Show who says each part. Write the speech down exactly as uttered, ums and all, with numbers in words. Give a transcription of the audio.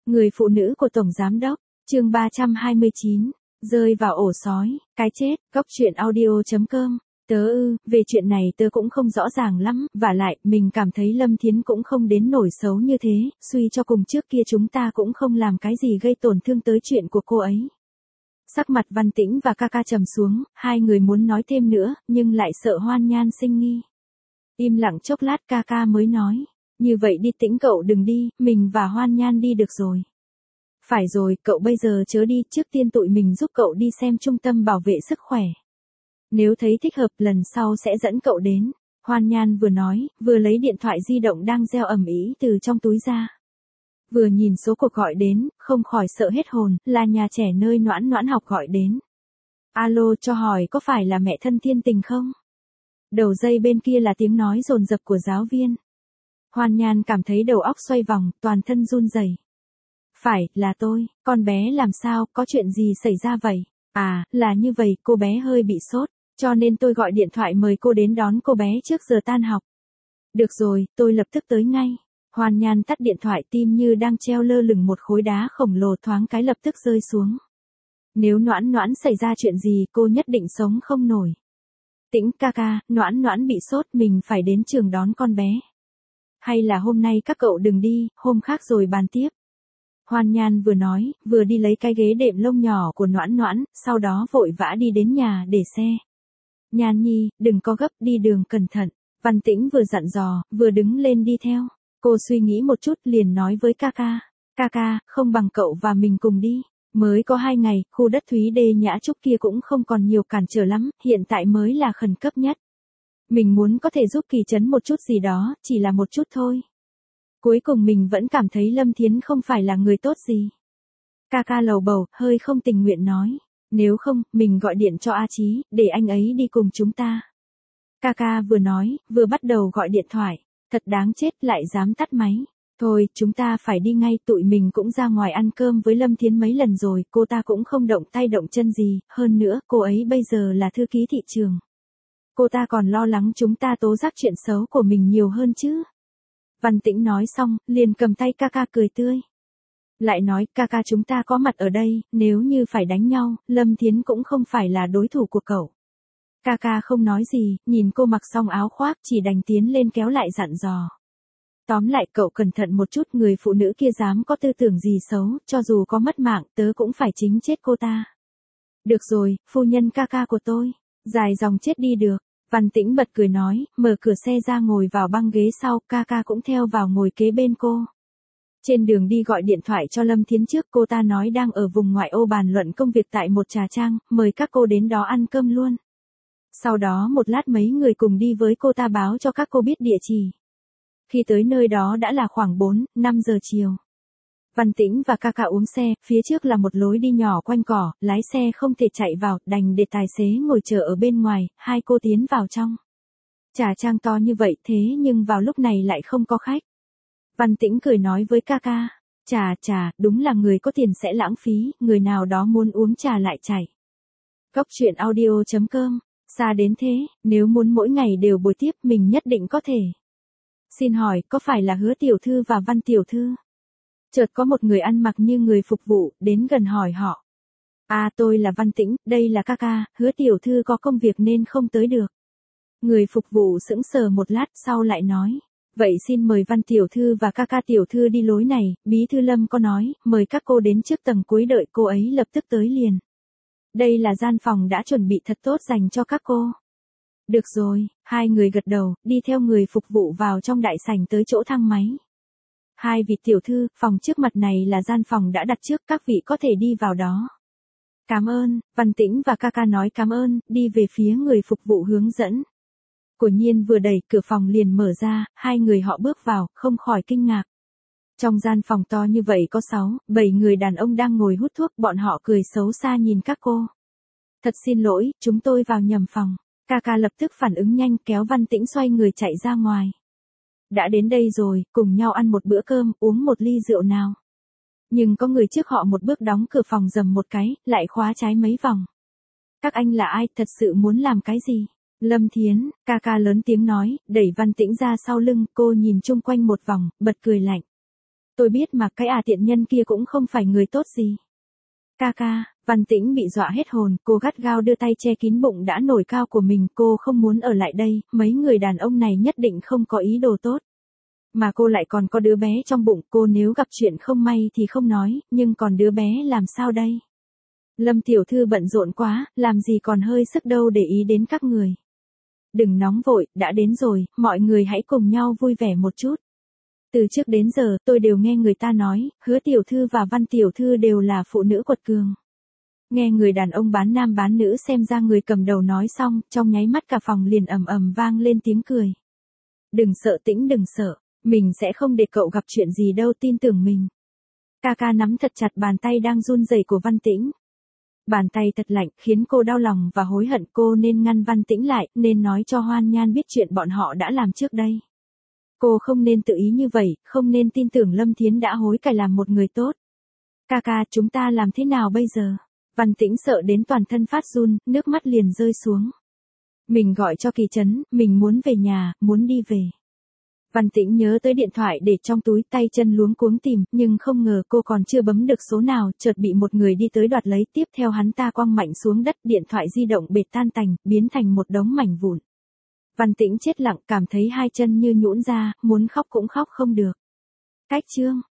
Speaker 1: Người phụ nữ của Tổng Giám Đốc, chương ba trăm hai mươi chín, rơi vào ổ sói, cái chết, góc truyện audio chấm com. Tớ ư, về chuyện này tớ cũng không rõ ràng lắm, vả lại, mình cảm thấy Lâm Thiến cũng không đến nổi xấu như thế, suy cho cùng trước kia chúng ta cũng không làm cái gì gây tổn thương tới chuyện của cô ấy. Sắc mặt Văn Tĩnh và ca ca trầm xuống, hai người muốn nói thêm nữa, nhưng lại sợ Hoan Nhan sinh nghi. Im lặng chốc lát ca ca mới nói, như vậy đi Tĩnh cậu đừng đi, mình và Hoan Nhan đi được rồi. Phải rồi, cậu bây giờ chớ đi, trước tiên tụi mình giúp cậu đi xem trung tâm bảo vệ sức khỏe. Nếu thấy thích hợp lần sau sẽ dẫn cậu đến. Hoan Nhan vừa nói, vừa lấy điện thoại di động đang reo ầm ĩ từ trong túi ra. Vừa nhìn số cuộc gọi đến, không khỏi sợ hết hồn, là nhà trẻ nơi Noãn Noãn học gọi đến. Alo, cho hỏi có phải là mẹ thân Thiên Tình không? Đầu dây bên kia là tiếng nói dồn dập của giáo viên. Hoan Nhan cảm thấy đầu óc xoay vòng, toàn thân run rẩy. Phải, là tôi, con bé làm sao, có chuyện gì xảy ra vậy? À, là như vậy, cô bé hơi bị sốt, cho nên tôi gọi điện thoại mời cô đến đón cô bé trước giờ tan học. Được rồi, tôi lập tức tới ngay. Hoan Nhan tắt điện thoại, tim như đang treo lơ lửng một khối đá khổng lồ thoáng cái lập tức rơi xuống. Nếu Noãn Noãn xảy ra chuyện gì cô nhất định sống không nổi. Tĩnh ca ca, Noãn Noãn bị sốt, mình phải đến trường đón con bé. Hay là hôm nay các cậu đừng đi, hôm khác rồi bàn tiếp. Hoan Nhan vừa nói, vừa đi lấy cái ghế đệm lông nhỏ của Noãn Noãn, sau đó vội vã đi đến nhà để xe. Nhan nhi, đừng có gấp, đi đường cẩn thận. Văn Tĩnh vừa dặn dò, vừa đứng lên đi theo. Cô suy nghĩ một chút liền nói với ca ca. Ca ca, không bằng cậu và mình cùng đi. Mới có hai ngày, khu đất Thúy Đê Nhã Trúc kia cũng không còn nhiều cản trở lắm, hiện tại mới là khẩn cấp nhất. Mình muốn có thể giúp Kỳ Trấn một chút gì đó, chỉ là một chút thôi. Cuối cùng mình vẫn cảm thấy Lâm Thiến không phải là người tốt gì. Ca ca lầu bầu, hơi không tình nguyện nói. Nếu không, mình gọi điện cho A Chí, để anh ấy đi cùng chúng ta. Ca ca vừa nói, vừa bắt đầu gọi điện thoại. Thật đáng chết, lại dám tắt máy. Thôi, chúng ta phải đi ngay, tụi mình cũng ra ngoài ăn cơm với Lâm Thiến mấy lần rồi, cô ta cũng không động tay động chân gì, hơn nữa, cô ấy bây giờ là thư ký thị trường. Cô ta còn lo lắng chúng ta tố giác chuyện xấu của mình nhiều hơn chứ. Văn Tĩnh nói xong, liền cầm tay ca ca cười tươi. Lại nói, ca ca chúng ta có mặt ở đây, nếu như phải đánh nhau, Lâm Thiến cũng không phải là đối thủ của cậu. Ca ca không nói gì, nhìn cô mặc xong áo khoác chỉ đành tiến lên kéo lại dặn dò. Tóm lại cậu cẩn thận một chút, người phụ nữ kia dám có tư tưởng gì xấu, cho dù có mất mạng, tớ cũng phải chính chết cô ta. Được rồi, phu nhân ca ca của tôi, dài dòng chết đi được. Văn Tĩnh bật cười nói, mở cửa xe ra ngồi vào băng ghế sau, ca ca cũng theo vào ngồi kế bên cô. Trên đường đi gọi điện thoại cho Lâm Thiến trước, cô ta nói đang ở vùng ngoại ô bàn luận công việc tại một trà trang, mời các cô đến đó ăn cơm luôn. Sau đó một lát mấy người cùng đi với cô ta báo cho các cô biết địa chỉ. Khi tới nơi đó đã là khoảng bốn, năm giờ chiều. Văn Tĩnh và ca ca uống xe, phía trước là một lối đi nhỏ quanh cỏ, lái xe không thể chạy vào, đành để tài xế ngồi chờ ở bên ngoài, hai cô tiến vào trong. Trà trang to như vậy thế nhưng vào lúc này lại không có khách. Văn Tĩnh cười nói với ca ca, trà trà, đúng là người có tiền sẽ lãng phí, người nào đó muốn uống trà lại chảy. Góc truyện audio chấm com, xa đến thế, nếu muốn mỗi ngày đều buổi tiếp mình nhất định có thể. Xin hỏi, có phải là Hứa tiểu thư và Văn tiểu thư? Chợt có một người ăn mặc như người phục vụ, đến gần hỏi họ. À tôi là Văn Tĩnh, đây là ca ca, Hứa tiểu thư có công việc nên không tới được. Người phục vụ sững sờ một lát sau lại nói. Vậy xin mời Văn tiểu thư và ca ca tiểu thư đi lối này, bí thư Lâm có nói, mời các cô đến trước tầng cuối đợi cô ấy lập tức tới liền. Đây là gian phòng đã chuẩn bị thật tốt dành cho các cô. Được rồi, hai người gật đầu, đi theo người phục vụ vào trong đại sảnh tới chỗ thang máy. Hai vị tiểu thư, phòng trước mặt này là gian phòng đã đặt trước, các vị có thể đi vào đó. Cảm ơn, Văn Tĩnh và ca ca nói cảm ơn, đi về phía người phục vụ hướng dẫn. Quả nhiên vừa đẩy cửa phòng liền mở ra, hai người họ bước vào, không khỏi kinh ngạc. Trong gian phòng to như vậy có sáu, bảy người đàn ông đang ngồi hút thuốc, bọn họ cười xấu xa nhìn các cô. Thật xin lỗi, chúng tôi vào nhầm phòng. Ca ca lập tức phản ứng nhanh, kéo Văn Tĩnh xoay người chạy ra ngoài. Đã đến đây rồi, cùng nhau ăn một bữa cơm, uống một ly rượu nào. Nhưng có người trước họ một bước đóng cửa phòng rầm một cái, lại khóa trái mấy vòng. Các anh là ai, thật sự muốn làm cái gì? Lâm Thiến, ca ca lớn tiếng nói, đẩy Văn Tĩnh ra sau lưng, cô nhìn chung quanh một vòng, bật cười lạnh. tôi biết mà cái à tiện nhân kia cũng không phải người tốt gì. Ca ca, Văn Tĩnh bị dọa hết hồn, cô gắt gao đưa tay che kín bụng đã nổi cao của mình, cô không muốn ở lại đây, mấy người đàn ông này nhất định không có ý đồ tốt. Mà cô lại còn có đứa bé trong bụng, cô nếu gặp chuyện không may thì không nói, nhưng còn đứa bé làm sao đây? Lâm tiểu thư bận rộn quá, làm gì còn hơi sức đâu để ý đến các người. Đừng nóng vội, đã đến rồi, mọi người hãy cùng nhau vui vẻ một chút. Từ trước đến giờ, tôi đều nghe người ta nói, Hứa tiểu thư và Văn tiểu thư đều là phụ nữ quật cường. Nghe người đàn ông bán nam bán nữ xem ra người cầm đầu nói xong, trong nháy mắt cả phòng liền ầm ầm vang lên tiếng cười. Đừng sợ Tĩnh, đừng sợ, mình sẽ không để cậu gặp chuyện gì đâu, tin tưởng mình. Ca ca nắm thật chặt bàn tay đang run rẩy của Văn Tĩnh. Bàn tay thật lạnh, khiến cô đau lòng và hối hận, cô nên ngăn Văn Tĩnh lại, nên nói cho Hoan Nhan biết chuyện bọn họ đã làm trước đây. Cô không nên tự ý như vậy, không nên tin tưởng Lâm Thiến đã hối cải làm một người tốt. Ca ca, chúng ta làm thế nào bây giờ? Văn Tĩnh sợ đến toàn thân phát run, nước mắt liền rơi xuống. Mình gọi cho Kỳ Trấn, mình muốn về nhà, muốn đi về. Văn Tĩnh nhớ tới điện thoại để trong túi, tay chân luống cuống tìm, nhưng không ngờ cô còn chưa bấm được số nào, chợt bị một người đi tới đoạt lấy, tiếp theo hắn ta quăng mạnh xuống đất, điện thoại di động bệt tan tành, biến thành một đống mảnh vụn. Văn Tĩnh chết lặng, cảm thấy hai chân như nhũn ra, muốn khóc cũng khóc không được. Cách chương